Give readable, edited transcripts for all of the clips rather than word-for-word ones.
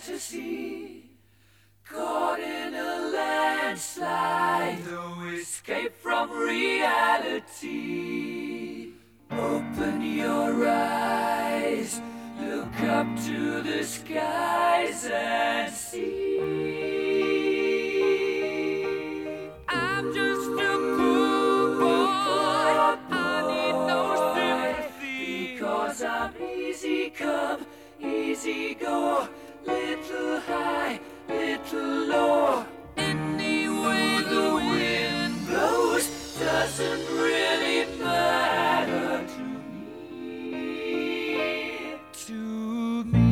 fantasy, caught in a landslide, no escape from reality. Open your eyes, look up to the skies and see. I'm just a poor boy, I need no sympathy, because I'm easy come, easy go, little high, little low. Any way the wind blows doesn't really matter to me. To me.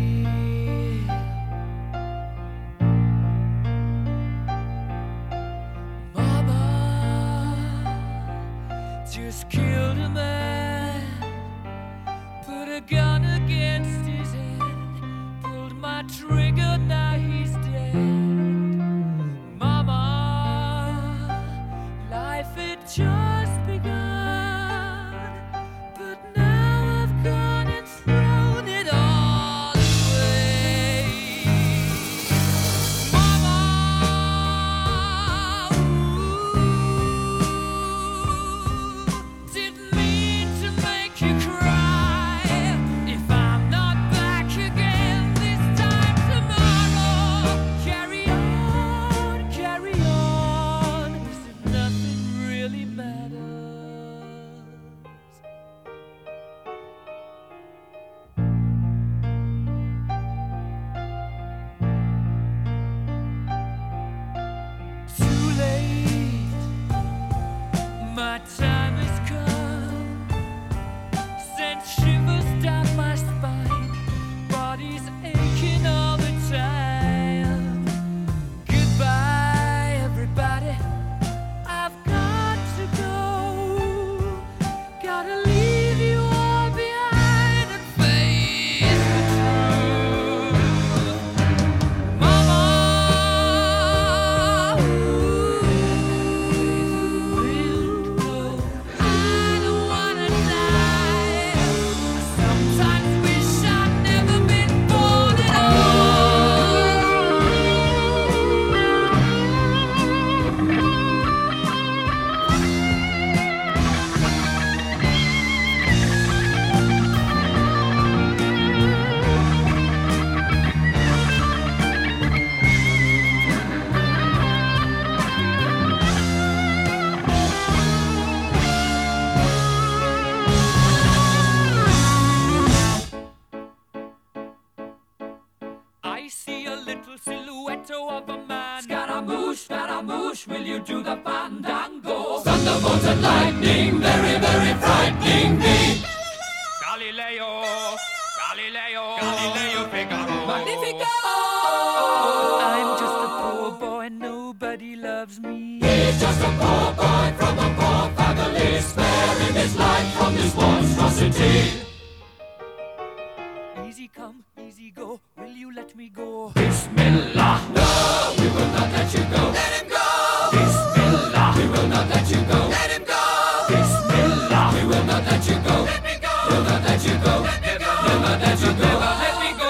Mama just killed a man, put a gun against his head, pulled my trigger, now he's dead. Mama, life had just begun, but now I've gone and thrown it all away. Mama, didn't mean to make you cry. If I'm not back again this time tomorrow, carry on, as if nothing really matters. Too late, my time has come, sent shivers down my spine, body's aching all the time. Goodbye, everybody, I've got to go, gotta leave you all behind and face the truth. Mama, I don't wanna die. I sometimes wish I'd never been born at I see a little silhouette of a man. Scaramouche, will you do the fandango? Thunderbolts and lightning, very, very frightening me. Galileo, Figaro. Magnifico! I'm just a poor boy, nobody loves me. He's just a poor boy from a poor family, sparing his life from this monstrosity. Easy come, easy go, will you let me go? Bismillah, no, we will not let you go. Let him go! Bismillah, we will not let you go. Let him go! Bismillah, we will not let you go. Let me go! We'll not let you go. Let me go! We'll not let you go. Never let me go!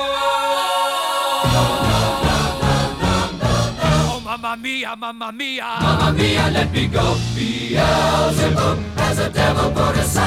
Oh, mamma mia, mamma mia. Mamma mia, let me go. Beelzebub has a devil put aside.